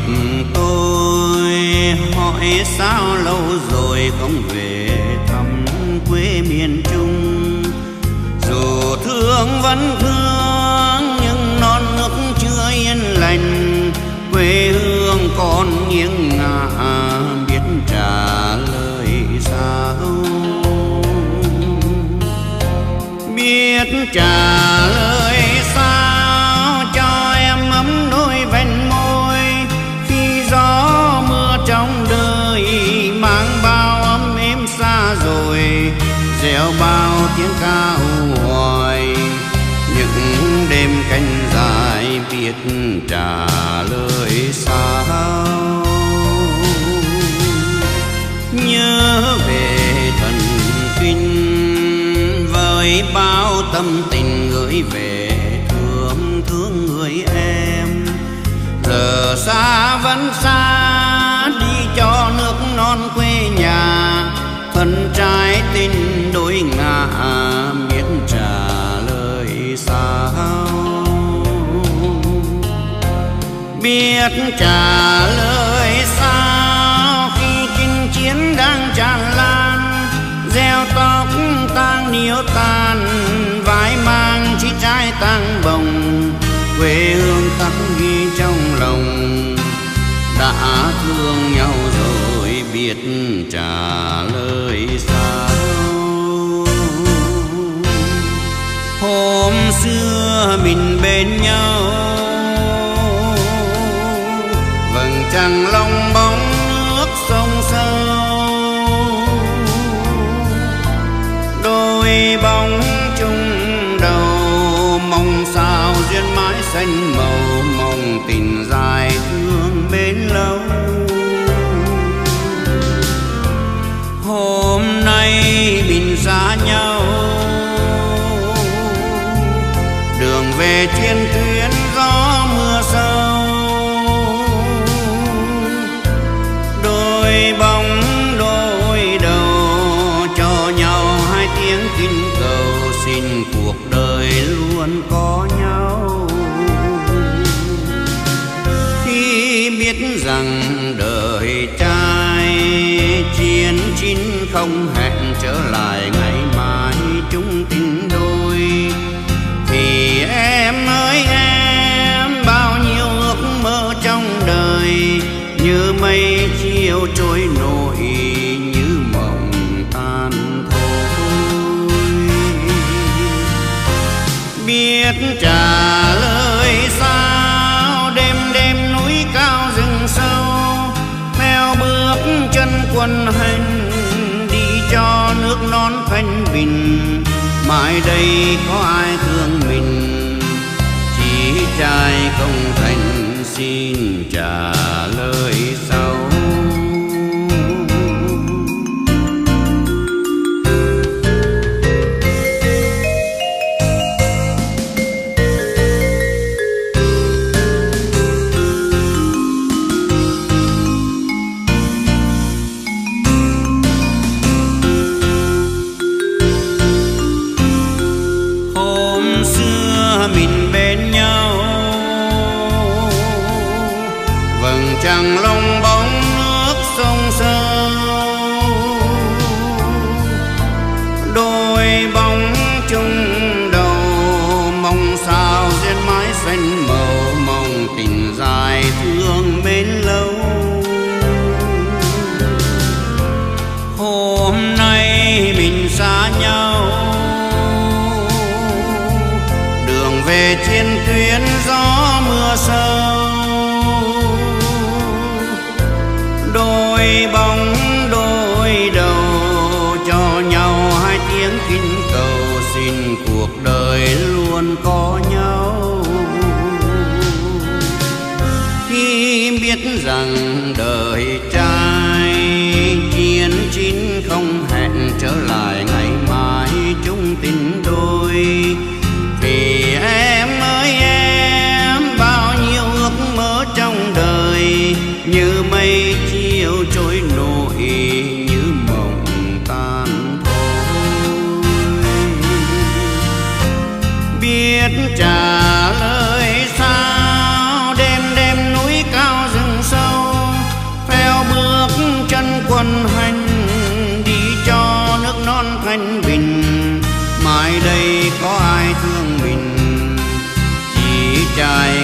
tôi hỏi sao lâu rồi không về thăm quê miền Trung. Dù thương vẫn thương nhưng non nước chưa yên lành, quê hương còn nghiêng ngả biết trả lời sao, biết trả lời sao cho em ấm đôi ven môi khi gió mưa trong đời mang bao ấm êm xa rồi, gieo bao tiếng ca u hoài. Những đêm canh dài biết trả lời sao, nhớ về thần kinh với bao tâm tình gửi về thương thương người em. Giờ xa vẫn xa đi cho nước non quê nhà, thân trái tình đôi ngả biết trả lời sao, biết trả lời sao khi chinh chiến đang tràn lan, gieo tóc tang níu tàn vai mang chỉ trái tang bồng, quê hương khắc ghi trong lòng. Đã thương nhau rồi biết trả lời sao. Hôm xưa mình bên nhau, vầng trăng long bóng nước sông sâu, đôi bóng chung đầu mong sao duyên mãi xanh màu, mong tình dài thương bền lâu. Hôm nay mình xa nhau, đường về trên tuyến gió mưa sâu, đôi bóng đôi đầu cho nhau hai tiếng kinh cầu, xin cuộc đời luôn có nhau. Khi biết rằng đời trai chiến chín không hẹn trở lại ngày mai chung tình đôi, thì em ơi em bao nhiêu ước mơ trong đời như mây chiều trôi nổi, như mộng tan thôi. Biết trả lời sao đêm đêm núi cao rừng sâu, theo bước chân quân hành đi cho nước non thanh bình. Mai đây có ai thương mình, chỉ trai công thành xin trả lời sau. Mình bên nhau, vầng trăng long bóng nước sông sâu, đôi bóng chung đầu mong sao duyên mãi xanh màu, mong tình dài thương bền lâu. Hôm nay mình xa nhau, về trên tuyến gió mưa sâu, đôi bóng đôi đầu cho nhau hai tiếng kinh cầu, xin cuộc đời luôn có nhau. Khi biết rằng đời trai chiến chín không hẹn trở lại ngày mai chung tình đôi, thì em ơi em bao nhiêu ước mơ trong đời như mây chiều trôi nổi, như mộng tan thôi. Biết trả lời sao đêm đêm núi cao rừng sâu, tuần hành đi cho nước non thanh bình, mai đây có ai thương mình, chỉ trải